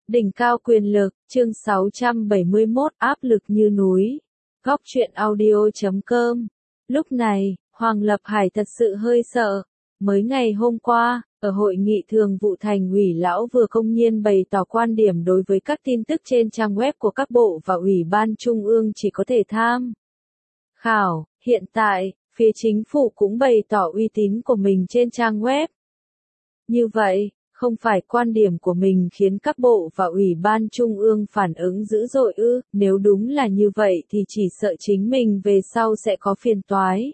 Đỉnh cao quyền lực, chương 671, áp lực như núi. Góc truyện audio.com. Lúc này, Hoàng Lập Hải thật sự hơi sợ. Mới ngày hôm qua, ở hội nghị thường vụ thành ủy lão vừa công nhiên bày tỏ quan điểm đối với các tin tức trên trang web của các bộ và ủy ban trung ương chỉ có thể tham khảo. Hiện tại, phía chính phủ cũng bày tỏ uy tín của mình trên trang web. Như vậy, không phải quan điểm của mình khiến các bộ và ủy ban trung ương phản ứng dữ dội ư? Nếu đúng là như vậy thì chỉ sợ chính mình về sau sẽ có phiền toái.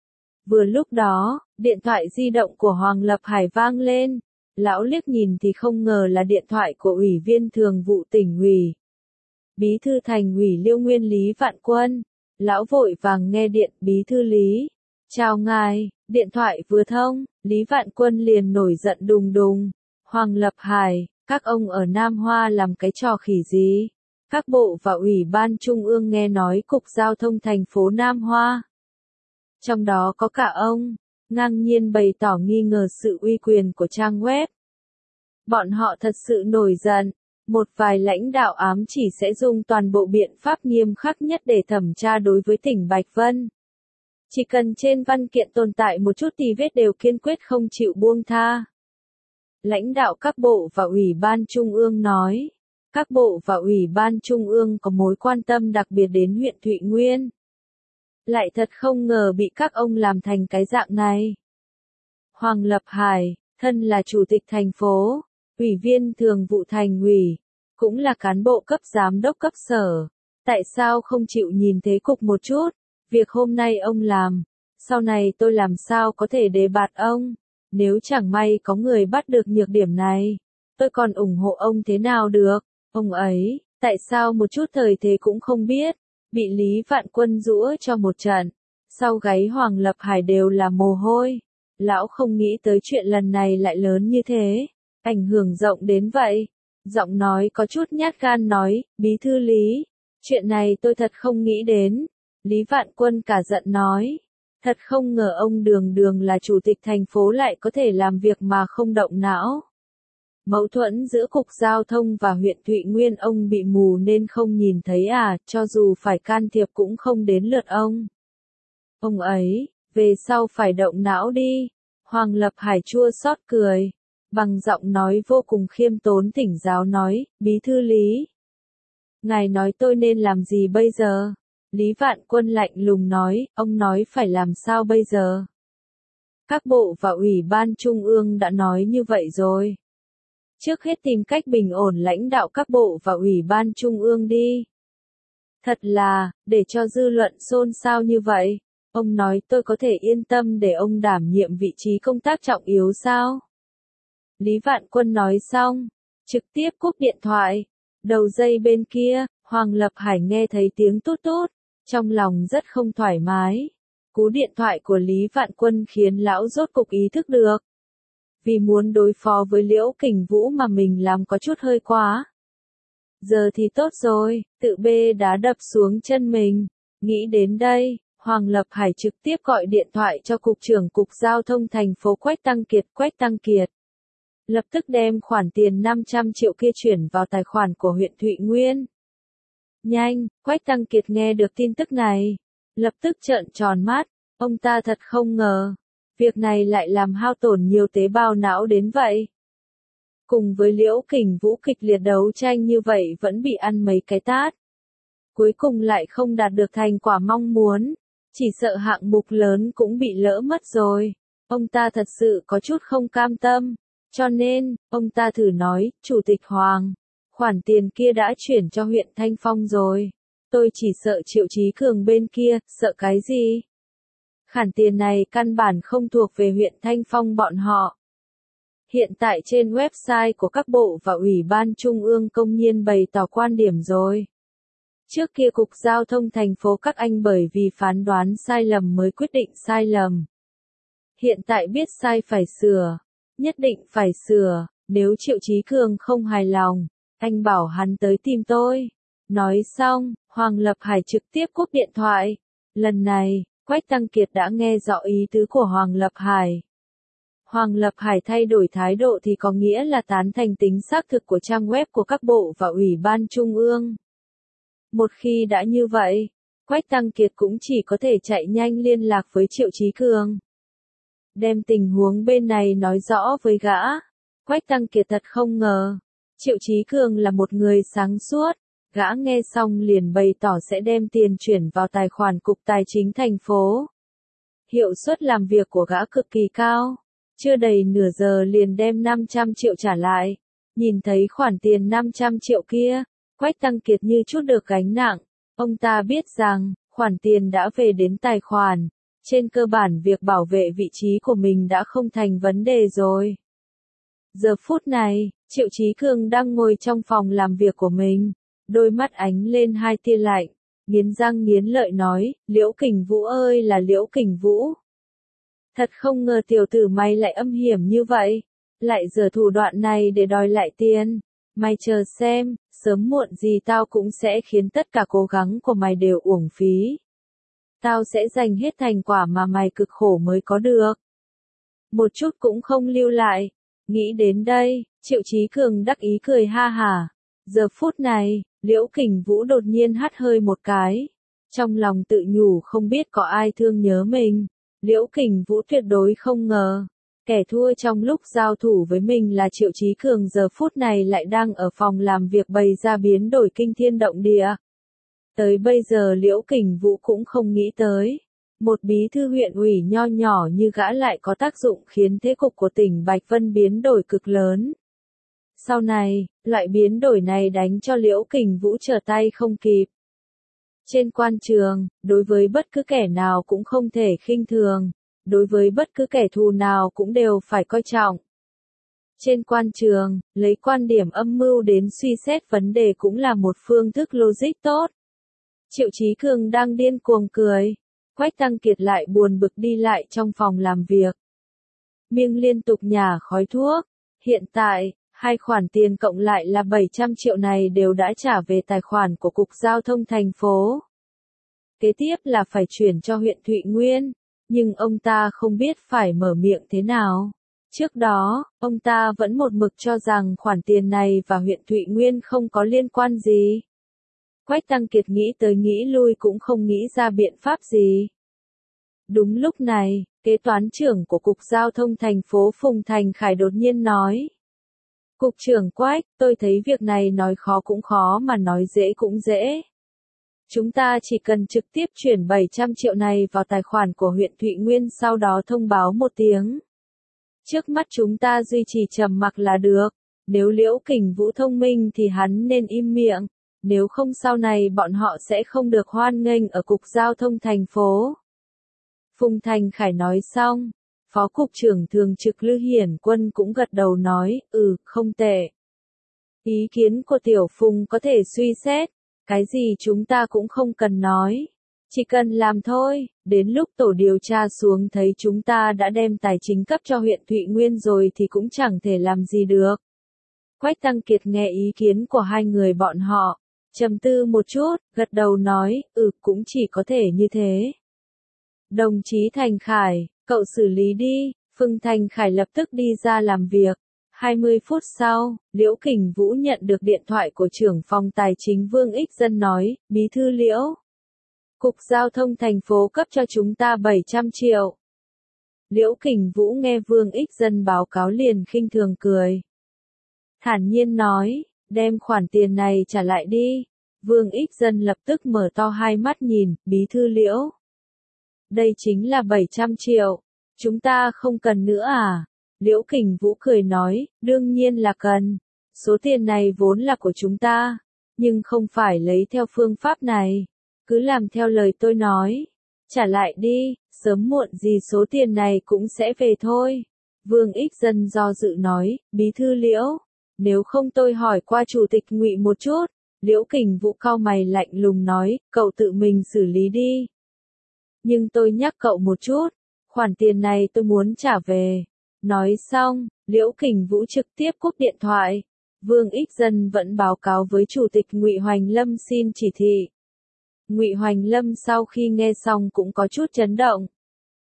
Vừa lúc đó, điện thoại di động của Hoàng Lập Hải vang lên. Lão liếc nhìn thì không ngờ là điện thoại của Ủy viên Thường vụ Tỉnh ủy, Bí thư Thành ủy Liêu Nguyên Lý Vạn Quân. Lão vội vàng nghe điện. Bí thư Lý, chào ngài. Điện thoại vừa thông, Lý Vạn Quân liền nổi giận đùng đùng. Hoàng Lập Hải, các ông ở Nam Hoa làm cái trò khỉ gì? Các bộ và ủy ban trung ương nghe nói Cục Giao thông thành phố Nam Hoa, trong đó có cả ông, ngang nhiên bày tỏ nghi ngờ sự uy quyền của trang web. Bọn họ thật sự nổi giận. Một vài lãnh đạo ám chỉ sẽ dùng toàn bộ biện pháp nghiêm khắc nhất để thẩm tra đối với tỉnh Bạch Vân. Chỉ cần trên văn kiện tồn tại một chút tì vết đều kiên quyết không chịu buông tha. Lãnh đạo các bộ và ủy ban trung ương nói, các bộ và ủy ban trung ương có mối quan tâm đặc biệt đến huyện Thụy Nguyên. Lại thật không ngờ bị các ông làm thành cái dạng này. Hoàng Lập Hải, thân là chủ tịch thành phố, ủy viên thường vụ thành ủy, cũng là cán bộ cấp giám đốc cấp sở. Tại sao không chịu nhìn thế cục một chút? Việc hôm nay ông làm, sau này tôi làm sao có thể đề bạt ông? Nếu chẳng may có người bắt được nhược điểm này, tôi còn ủng hộ ông thế nào được? Ông ấy, tại sao một chút thời thế cũng không biết, bị Lý Vạn Quân giũa cho một trận. Sau gáy Hoàng Lập Hải đều là mồ hôi. Lão không nghĩ tới chuyện lần này lại lớn như thế, ảnh hưởng rộng đến vậy. Giọng nói có chút nhát gan nói, Bí thư Lý, chuyện này tôi thật không nghĩ đến. Lý Vạn Quân cả giận nói, thật không ngờ ông Đường Đường là chủ tịch thành phố lại có thể làm việc mà không động não. Mâu thuẫn giữa Cục Giao thông và huyện Thụy Nguyên ông bị mù nên không nhìn thấy à, cho dù phải can thiệp cũng không đến lượt ông. Ông ấy, về sau phải động não đi. Hoàng Lập Hải chua xót cười, bằng giọng nói vô cùng khiêm tốn thỉnh giáo nói, Bí thư Lý, ngài nói tôi nên làm gì bây giờ? Lý Vạn Quân lạnh lùng nói, ông nói phải làm sao bây giờ? Các bộ và ủy ban trung ương đã nói như vậy rồi. Trước hết tìm cách bình ổn lãnh đạo các bộ và ủy ban trung ương đi. Thật là, để cho dư luận xôn xao như vậy, ông nói tôi có thể yên tâm để ông đảm nhiệm vị trí công tác trọng yếu sao? Lý Vạn Quân nói xong, trực tiếp cúp điện thoại. Đầu dây bên kia, Hoàng Lập Hải nghe thấy tiếng tút tút, trong lòng rất không thoải mái. Cú điện thoại của Lý Vạn Quân khiến lão rốt cục ý thức được. Vì muốn đối phó với Liễu Kình Vũ mà mình làm có chút hơi quá. Giờ thì tốt rồi, tự bê đá đập xuống chân mình. Nghĩ đến đây, Hoàng Lập Hải trực tiếp gọi điện thoại cho Cục trưởng Cục Giao thông thành phố Quách Tăng Kiệt. Lập tức đem khoản tiền 500 triệu kia chuyển vào tài khoản của huyện Thụy Nguyên. Nhanh, Quách Tăng Kiệt nghe được tin tức này, lập tức trợn tròn mắt, ông ta thật không ngờ, việc này lại làm hao tổn nhiều tế bào não đến vậy. Cùng với Liễu Kình Vũ kịch liệt đấu tranh như vậy vẫn bị ăn mấy cái tát. Cuối cùng lại không đạt được thành quả mong muốn, chỉ sợ hạng mục lớn cũng bị lỡ mất rồi. Ông ta thật sự có chút không cam tâm, cho nên, ông ta thử nói, Chủ tịch Hoàng, khoản tiền kia đã chuyển cho huyện Thanh Phong rồi. Tôi chỉ sợ Triệu Chí Cường bên kia, sợ cái gì? Khoản tiền này căn bản không thuộc về huyện Thanh Phong bọn họ. Hiện tại trên website của các bộ và ủy ban trung ương công nhiên bày tỏ quan điểm rồi. Trước kia Cục Giao thông thành phố các anh bởi vì phán đoán sai lầm mới quyết định sai lầm. Hiện tại biết sai phải sửa, nhất định phải sửa, nếu Triệu Chí Cường không hài lòng, anh bảo hắn tới tìm tôi. Nói xong, Hoàng Lập Hải trực tiếp cúp điện thoại. Lần này, Quách Tăng Kiệt đã nghe rõ ý tứ của Hoàng Lập Hải. Hoàng Lập Hải thay đổi thái độ thì có nghĩa là tán thành tính xác thực của trang web của các bộ và Ủy ban Trung ương. Một khi đã như vậy, Quách Tăng Kiệt cũng chỉ có thể chạy nhanh liên lạc với Triệu Chí Cường. Đem tình huống bên này nói rõ với gã. Quách Tăng Kiệt thật không ngờ. Triệu Chí Cường là một người sáng suốt. Gã nghe xong liền bày tỏ sẽ đem tiền chuyển vào tài khoản Cục Tài chính thành phố. Hiệu suất làm việc của gã cực kỳ cao. Chưa đầy nửa giờ liền đem 500 triệu trả lại. Nhìn thấy khoản tiền 500 triệu kia, Quách Tăng Kiệt như chút được gánh nặng. Ông ta biết rằng, khoản tiền đã về đến tài khoản. Trên cơ bản việc bảo vệ vị trí của mình đã không thành vấn đề rồi. Giờ phút này, Triệu Chí Cường đang ngồi trong phòng làm việc của mình. Đôi mắt ánh lên hai tia lạnh. Nghiến răng nghiến lợi nói, Liễu Kình Vũ ơi là Liễu Kình Vũ. Thật không ngờ tiểu tử mày lại âm hiểm như vậy. Lại giở thủ đoạn này để đòi lại tiền. Mày chờ xem, sớm muộn gì tao cũng sẽ khiến tất cả cố gắng của mày đều uổng phí. Tao sẽ dành hết thành quả mà mày cực khổ mới có được. Một chút cũng không lưu lại. Nghĩ đến đây, Triệu Chí Cường đắc ý cười ha hả. Giờ phút này, Liễu Kình Vũ đột nhiên hắt hơi một cái. Trong lòng tự nhủ không biết có ai thương nhớ mình. Liễu Kình Vũ tuyệt đối không ngờ. Kẻ thua trong lúc giao thủ với mình là Triệu Chí Cường giờ phút này lại đang ở phòng làm việc bày ra biến đổi kinh thiên động địa. Tới bây giờ Liễu Kình Vũ cũng không nghĩ tới. Một bí thư huyện ủy nho nhỏ như gã lại có tác dụng khiến thế cục của tỉnh Bạch Vân biến đổi cực lớn. Sau này, loại biến đổi này đánh cho Liễu Kình Vũ trở tay không kịp. Trên quan trường, đối với bất cứ kẻ nào cũng không thể khinh thường, đối với bất cứ kẻ thù nào cũng đều phải coi trọng. Trên quan trường, lấy quan điểm âm mưu đến suy xét vấn đề cũng là một phương thức logic tốt. Triệu Chí Cường đang điên cuồng cười. Quách Tăng Kiệt lại buồn bực đi lại trong phòng làm việc. Miệng liên tục nhả khói thuốc. Hiện tại, hai khoản tiền cộng lại là 700 triệu này đều đã trả về tài khoản của Cục Giao thông thành phố. Kế tiếp là phải chuyển cho huyện Thụy Nguyên, nhưng ông ta không biết phải mở miệng thế nào. Trước đó, ông ta vẫn một mực cho rằng khoản tiền này và huyện Thụy Nguyên không có liên quan gì. Quách Tăng Kiệt nghĩ tới nghĩ lui cũng không nghĩ ra biện pháp gì. Đúng lúc này, kế toán trưởng của Cục Giao thông thành phố Phùng Thành Khải đột nhiên nói. Cục trưởng Quách, tôi thấy việc này nói khó cũng khó mà nói dễ cũng dễ. Chúng ta chỉ cần trực tiếp chuyển 700 triệu này vào tài khoản của huyện Thụy Nguyên sau đó thông báo một tiếng. Trước mắt chúng ta duy trì trầm mặc là được. Nếu Liễu Kình Vũ thông minh thì hắn nên im miệng. Nếu không sau này bọn họ sẽ không được hoan nghênh ở Cục Giao thông thành phố. Phùng Thành Khải nói xong. Phó Cục trưởng Thường trực Lư Hiển Quân cũng gật đầu nói, không tệ. Ý kiến của Tiểu Phùng có thể suy xét. Cái gì chúng ta cũng không cần nói. Chỉ cần làm thôi, đến lúc tổ điều tra xuống thấy chúng ta đã đem tài chính cấp cho huyện Thụy Nguyên rồi thì cũng chẳng thể làm gì được. Quách Tăng Kiệt nghe ý kiến của hai người bọn họ, trầm tư một chút, gật đầu nói, cũng chỉ có thể như thế. Đồng chí Thành Khải, cậu xử lý đi. Phùng Thành Khải lập tức đi ra làm việc. 20 phút sau, Liễu Kình Vũ nhận được điện thoại của trưởng phòng tài chính Vương Ích Dân nói, Bí thư Liễu. Cục Giao thông thành phố cấp cho chúng ta 700 triệu. Liễu Kình Vũ nghe Vương Ích Dân báo cáo liền khinh thường cười. Thản nhiên nói, đem khoản tiền này trả lại đi. Vương Ích Dân lập tức mở to hai mắt nhìn, Bí thư Liễu. Đây chính là 700 triệu. Chúng ta không cần nữa à? Liễu Kình Vũ cười nói, đương nhiên là cần. Số tiền này vốn là của chúng ta, nhưng không phải lấy theo phương pháp này. Cứ làm theo lời tôi nói. Trả lại đi, sớm muộn gì số tiền này cũng sẽ về thôi. Vương Ích Dân do dự nói, Bí thư Liễu. Nếu không tôi hỏi qua Chủ tịch Ngụy một chút. Liễu Kình Vũ cau mày lạnh lùng nói, cậu tự mình xử lý đi. Nhưng tôi nhắc cậu một chút, khoản tiền này tôi muốn trả về. Nói xong, Liễu Kình Vũ trực tiếp cúp điện thoại. Vương Ích Dân vẫn báo cáo với Chủ tịch Ngụy Hoành Lâm xin chỉ thị. Ngụy Hoành Lâm sau khi nghe xong cũng có chút chấn động.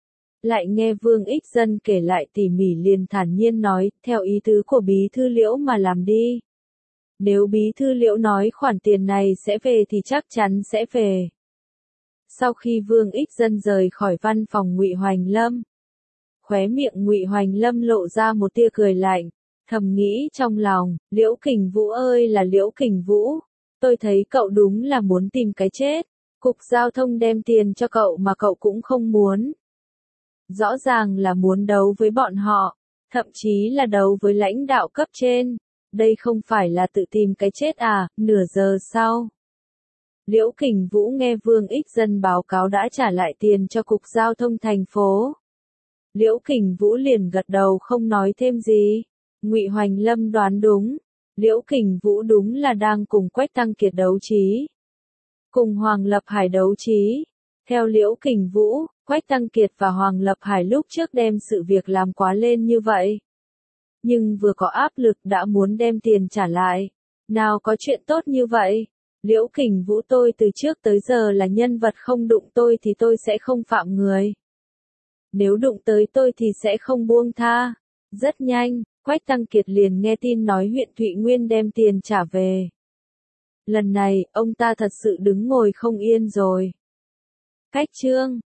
Lại nghe Vương Ích Dân kể lại tỉ mỉ liền thản nhiên nói, theo ý tứ của bí thư Liễu mà làm đi. Nếu bí thư Liễu nói khoản tiền này sẽ về thì chắc chắn sẽ về. Sau khi Vương Ích Dân rời khỏi văn phòng Ngụy Hoành Lâm, khóe miệng Ngụy Hoành Lâm lộ ra một tia cười lạnh, thầm nghĩ trong lòng, Liễu Kình Vũ ơi là Liễu Kình Vũ, tôi thấy cậu đúng là muốn tìm cái chết. Cục Giao thông đem tiền cho cậu mà cậu cũng không muốn. Rõ ràng là muốn đấu với bọn họ, thậm chí là đấu với lãnh đạo cấp trên. Đây không phải là tự tìm cái chết à? Nửa giờ sau, Liễu Kình Vũ nghe Vương Ích Dân báo cáo đã trả lại tiền cho Cục Giao thông thành phố. Liễu Kình Vũ liền gật đầu không nói thêm gì. Ngụy Hoành Lâm đoán đúng, Liễu Kình Vũ đúng là đang cùng Quách Tăng Kiệt đấu trí. Cùng Hoàng Lập Hải đấu trí. Theo Liễu Kình Vũ, Quách Tăng Kiệt và Hoàng Lập Hải lúc trước đem sự việc làm quá lên như vậy. Nhưng vừa có áp lực đã muốn đem tiền trả lại. Nào có chuyện tốt như vậy. Liễu Kình Vũ tôi từ trước tới giờ là nhân vật không đụng tôi thì tôi sẽ không phạm người. Nếu đụng tới tôi thì sẽ không buông tha. Rất nhanh, Quách Tăng Kiệt liền nghe tin nói huyện Thụy Nguyên đem tiền trả về. Lần này, ông ta thật sự đứng ngồi không yên rồi. Cách chương